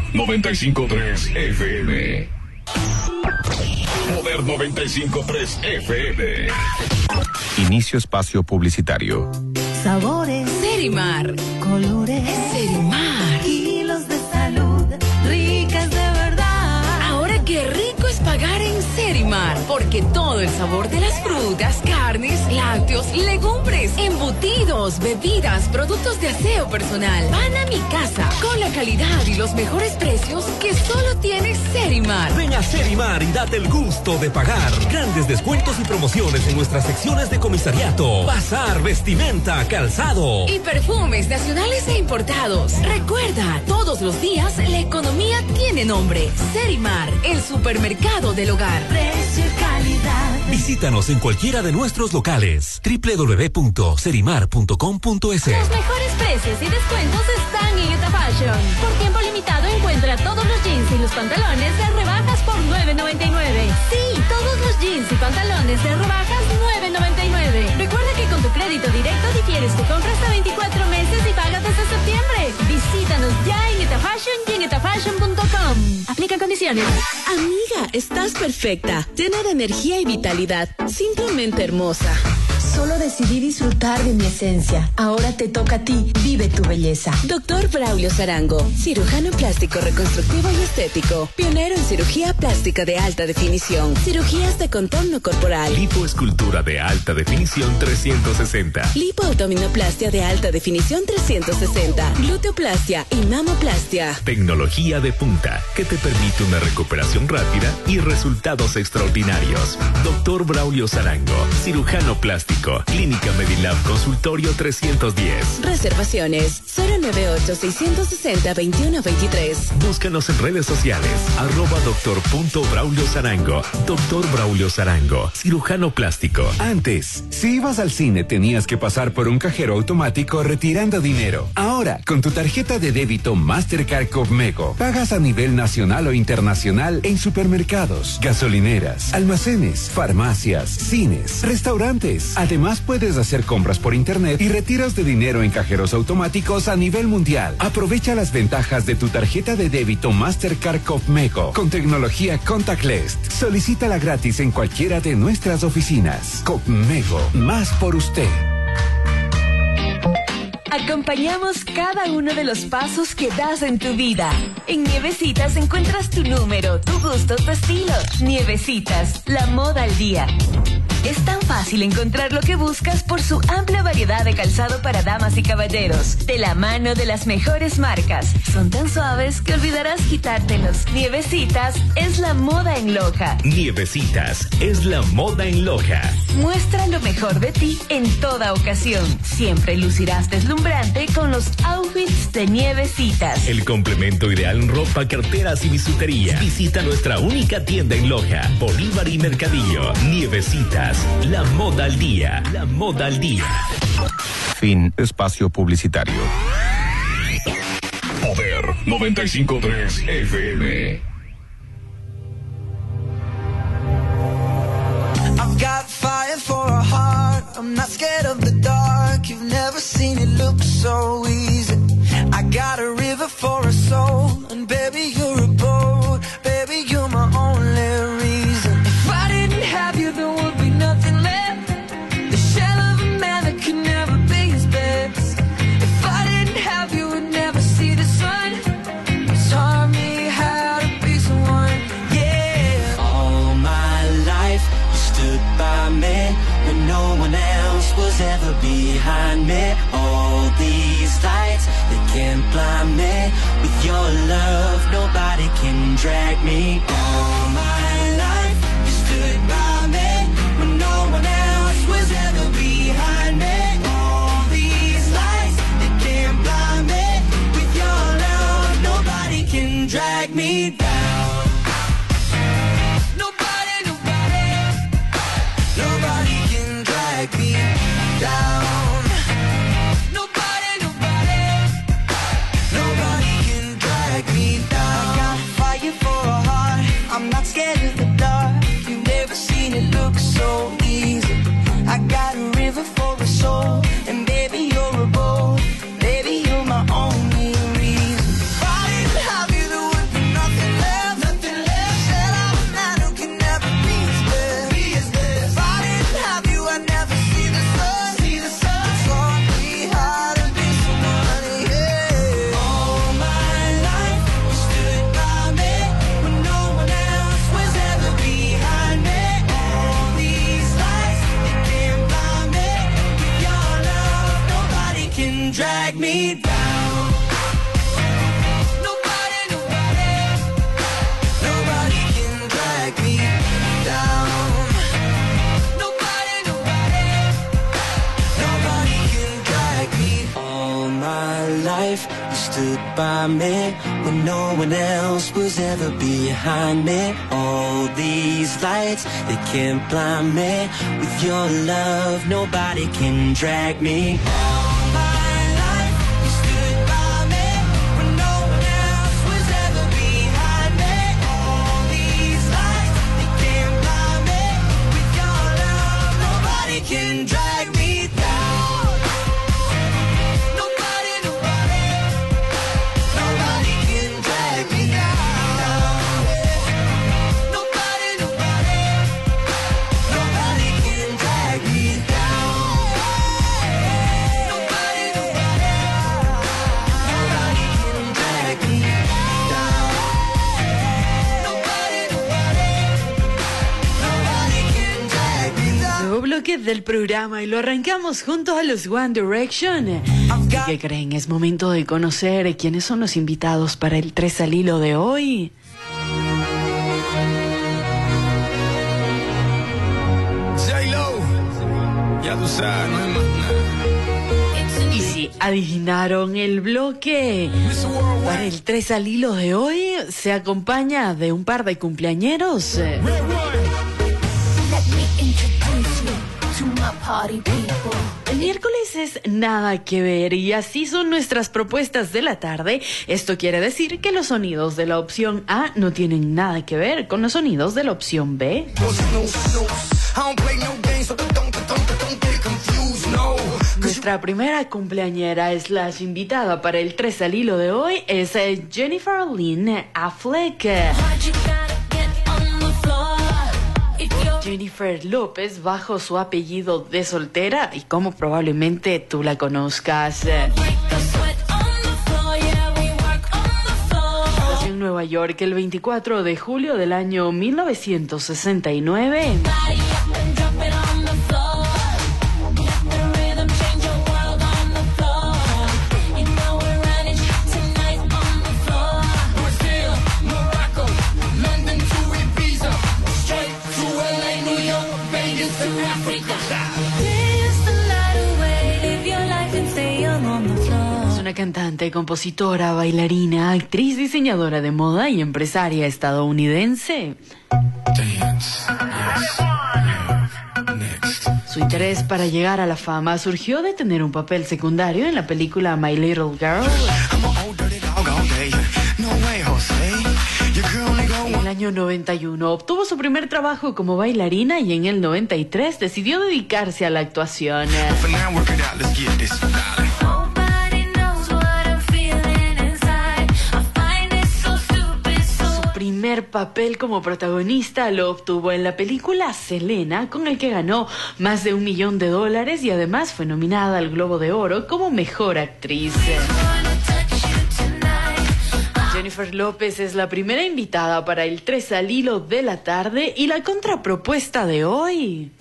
95.3 FM. Poder 95.3 FM. Inicio espacio publicitario. Sabores. Serimar. Colores. Serimar. Kilos de salud. Ricas de verdad. Ahora qué rico es pagar en Serimar, porque todo el sabor de las frutas, carnes, lácteos, legumbres, embutidos, bebidas, productos de aseo personal van a mi casa con la calidad y los mejores precios que solo tiene Serimar. Ven a Serimar y date el gusto de pagar. Grandes descuentos y promociones en nuestras secciones de comisariato, bazar, vestimenta, calzado y perfumes nacionales e importados. Recuerda, todos los días la economía tiene nombre. Serimar, el supermercado del hogar. Precio y calidad. Visítanos en cualquiera de nuestros locales. www.serimar.com.es. Los mejores precios y descuentos están en Eta Fashion. Por tiempo limitado encuentra todos los jeans y los pantalones de rebajas por $9.99. Sí, todos los jeans y pantalones de rebajas $9.99. Recuerda que con tu crédito directo difieres tu compra hasta 24 meses y pagas desde septiembre. Visítanos ya en Eta Fashion y en etafashion.com. Aplica condiciones. Amiga, estás perfecta, llena de energía y vitalidad, simplemente hermosa. Solo decidí disfrutar de mi esencia. Ahora te toca a ti. Vive tu belleza. Doctor Braulio Sarango, cirujano plástico reconstructivo y estético, pionero en cirugía plástica de alta definición, cirugías de contorno corporal, Lipoescultura de alta definición 360. lipoautominoplastia de alta definición 360, gluteoplastia y mamoplastia. Tecnología de punta que te permite una recuperación rápida y resultados extraordinarios. Doctor Braulio Sarango, cirujano plástico, Clínica Medilab Consultorio 310. Reservaciones 098-660-2123. Búscanos en redes sociales @doctor.braulio Sarango. Doctor Braulio Sarango, cirujano plástico. Antes, si ibas al cine tenías que pasar por un cajero automático retirando dinero. Ahora, con tu tarjeta de débito Mastercard Copmego, pagas a nivel nacional o internacional en supermercados, gasolineras, almacenes, farmacias, cines, restaurantes. Además, puedes hacer compras por internet y retiros de dinero en cajeros automáticos a nivel mundial. Aprovecha las ventajas de tu tarjeta de débito Mastercard Copmego con tecnología contactless. Solicítala gratis en cualquiera de nuestras oficinas. Copmego, más por usted. Acompañamos cada uno de los pasos que das en tu vida. En Nievecitas encuentras tu número, tu gusto, tu estilo. Nievecitas, la moda al día. Es tan fácil encontrar lo que buscas por su amplia variedad de calzado para damas y caballeros, de la mano de las mejores marcas. Son tan suaves que olvidarás quitártelos. Nievecitas es la moda en Loja. Nievecitas es la moda en Loja. Muestra lo mejor de ti en toda ocasión. Siempre lucirás deslumbrante con los outfits de Nievecitas. El complemento ideal en ropa, carteras y bisutería. Visita nuestra única tienda en Loja, Bolívar y Mercadillo. Nievecitas, la moda al día. La moda al día. Fin espacio publicitario. Poder 95.3 FM. I've got fire for a heart. I'm not scared of the dark. You've never seen it look so easy. I got a river for a soul, and baby you're a boat. Baby you're my only reason. If I didn't have you, there would be nothing left. The shell of a man that could never be his best. If I didn't have you, we'd never see the sun. You taught me how to be someone. Yeah. All my life you stood by me when no one else was ever behind me. All these lights, they can't blind me. With your love, nobody can drag me. All my life you stood by me when no one else was ever behind me. All these lights, they can't blind me. With your love, nobody can drag me down. Nobody, nobody, nobody can drag me down. Nobody, nobody, nobody can drag me down. I got fire for a heart. down. Nobody, nobody can drag me down. Nobody can drag me. All my life you stood by me when no one else was ever behind me. All these lights, they can't blind me. With your love, nobody can drag me. All my life you stood by me when no one else was ever behind me. All these lights, they can't blind me. With your love, nobody can drag me down. Nobody can drag me down. Nobody can drag me down. Nobody can drag me down. Nobody can drag me down. Nuevo bloque del programa y lo arrancamos junto a los One Direction. ¿Y qué creen? Es momento de conocer quiénes son los invitados para el 3 al hilo de hoy. J-Lo, ya tú sabes, no hay más nada. Y si adivinaron el bloque, para el 3 al hilo de hoy se acompaña de un par de cumpleañeros. El miércoles es nada que ver y así son nuestras propuestas de la tarde. Esto quiere decir que los sonidos de la opción A no tienen nada que ver con los sonidos de la opción B. Nuestra primera cumpleañera / invitada para el 3 al hilo de hoy es Jennifer Lynn Affleck. Jennifer López bajo su apellido de soltera y como probablemente tú la conozcas. Nació en Nueva York el 24 de julio del año 1969. Es una cantante, compositora, bailarina, actriz, diseñadora de moda y empresaria estadounidense. Su interés para llegar a la fama surgió de tener un papel secundario en la película My Little Girl. En el año 91 obtuvo su primer trabajo como bailarina y en el 93 decidió dedicarse a la actuación. Su primer papel como protagonista lo obtuvo en la película Selena, con el que ganó más de $1 millón y además fue nominada al Globo de Oro como mejor actriz. Jennifer López es la primera invitada para el 3 al hilo de la tarde y la contrapropuesta de hoy.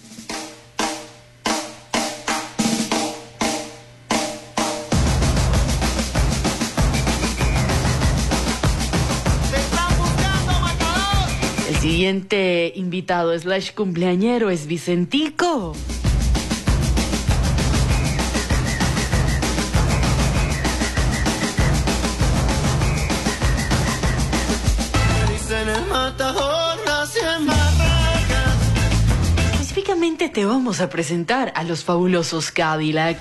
El siguiente invitado / cumpleañero es Vicentico. Específicamente te vamos a presentar a los fabulosos Cadillacs.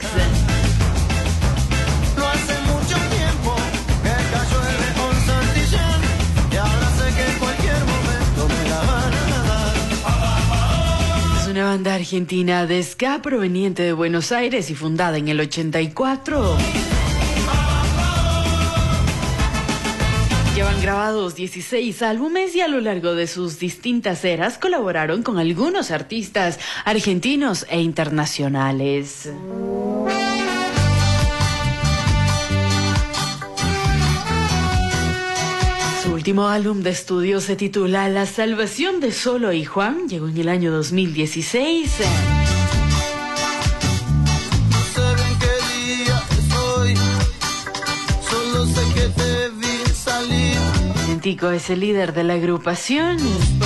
No hace mucho tiempo que cayó el León Santillán y ahora sé que en cualquier momento me la van a dar. Es una banda argentina de ska proveniente de Buenos Aires y fundada en el 84. Llevan grabados 16 álbumes y a lo largo de sus distintas eras colaboraron con algunos artistas argentinos e internacionales. Su último álbum de estudio se titula La Salvación de Solo y Juan, llegó en el año 2016. Romántico es el líder de la agrupación.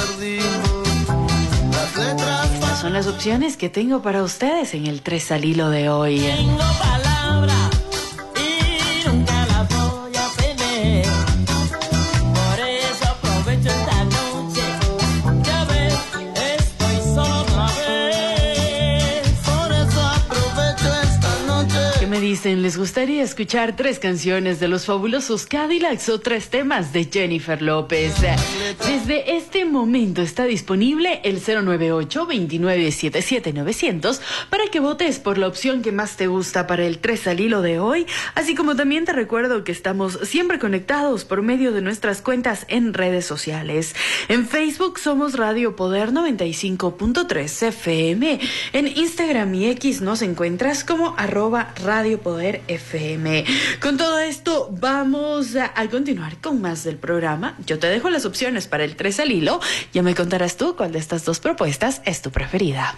Estas son las opciones que tengo para ustedes en el 3 al hilo de hoy. Tengo palabra y nunca la voy a tener. Por eso aprovecho esta noche. Ya ves, estoy solo otra vez. Por eso aprovecho esta noche. ¿Qué me dicen? ¿Les gustaría escuchar 3 canciones de los fabulosos Cadillacs o 3 temas de Jennifer López? Desde este momento está disponible el 098-2977-900 para que votes por la opción que más te gusta para el 3 al hilo de hoy, así como también te recuerdo que estamos siempre conectados por medio de nuestras cuentas en redes sociales. En Facebook somos Radio Poder 95.3 FM, en Instagram y X nos encuentras como @Radio Poder FM. Con todo esto vamos a continuar con más del programa. Yo te dejo las opciones para el 3 al hilo. Ya me contarás tú cuál de estas 2 propuestas es tu preferida.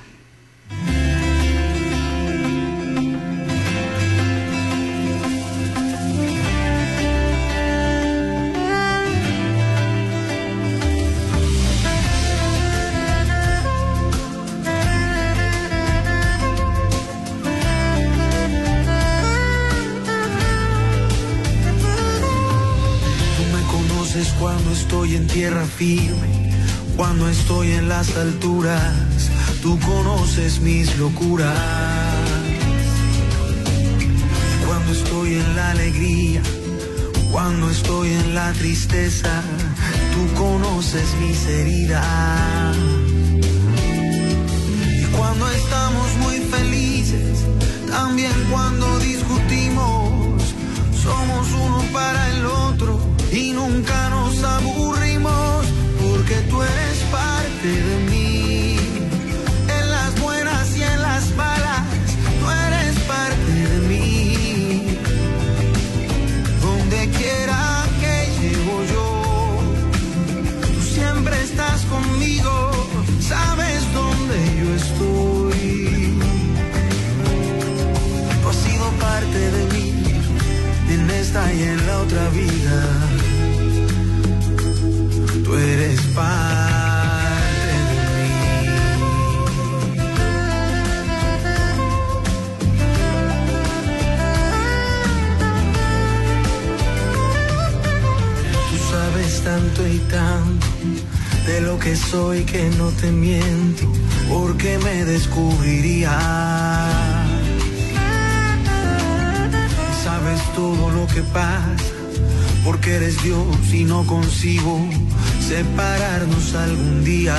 Cuando estoy en tierra firme, cuando estoy en las alturas, tú conoces mis locuras. Cuando estoy en la alegría, cuando estoy en la tristeza, tú conoces mis heridas. Y cuando estamos muy felices, también cuando discutimos, somos uno para el otro y nunca nos aburrimos, porque tú eres parte de mí, en las buenas y en las malas, tú eres parte de mí, donde quiera que llego yo, tú siempre estás conmigo, sabes dónde yo estoy, tú has sido parte de mí, en esta y en la otra vida. Tú eres parte de mí. Tú sabes tanto y tanto de lo que soy que no te miento, porque me descubrirías. Sabes todo lo que pasa, porque eres Dios y no concibo separarnos algún día.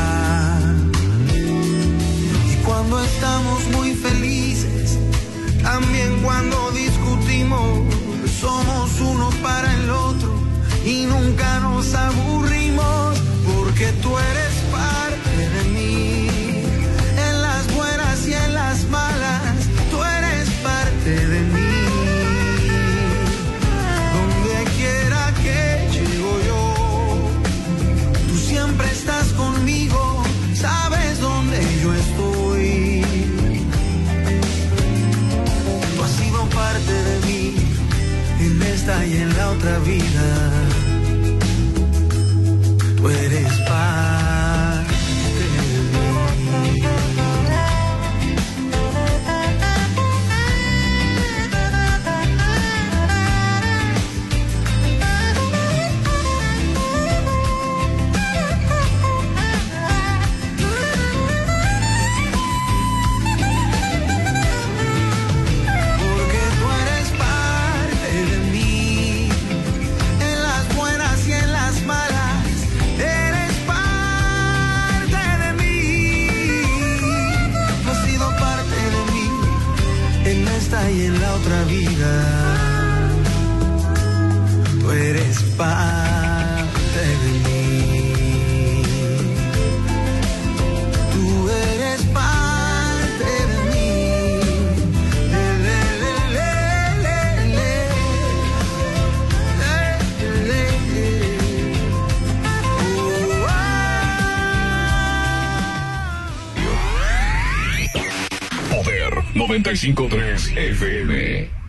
Y cuando estamos muy felices, también cuando discutimos, somos uno para el otro y nunca nos aburrimos, porque tú eres parte de mí, en las buenas y en las malas, tú eres parte de mí. Siempre estás conmigo, sabes dónde yo estoy. Tú has sido parte de mí, en esta y en la otra vida. Tú eres parte de mí. Y en la otra vida, tú eres parte de mí, tú eres parte de mí, Poder 95.3 FM.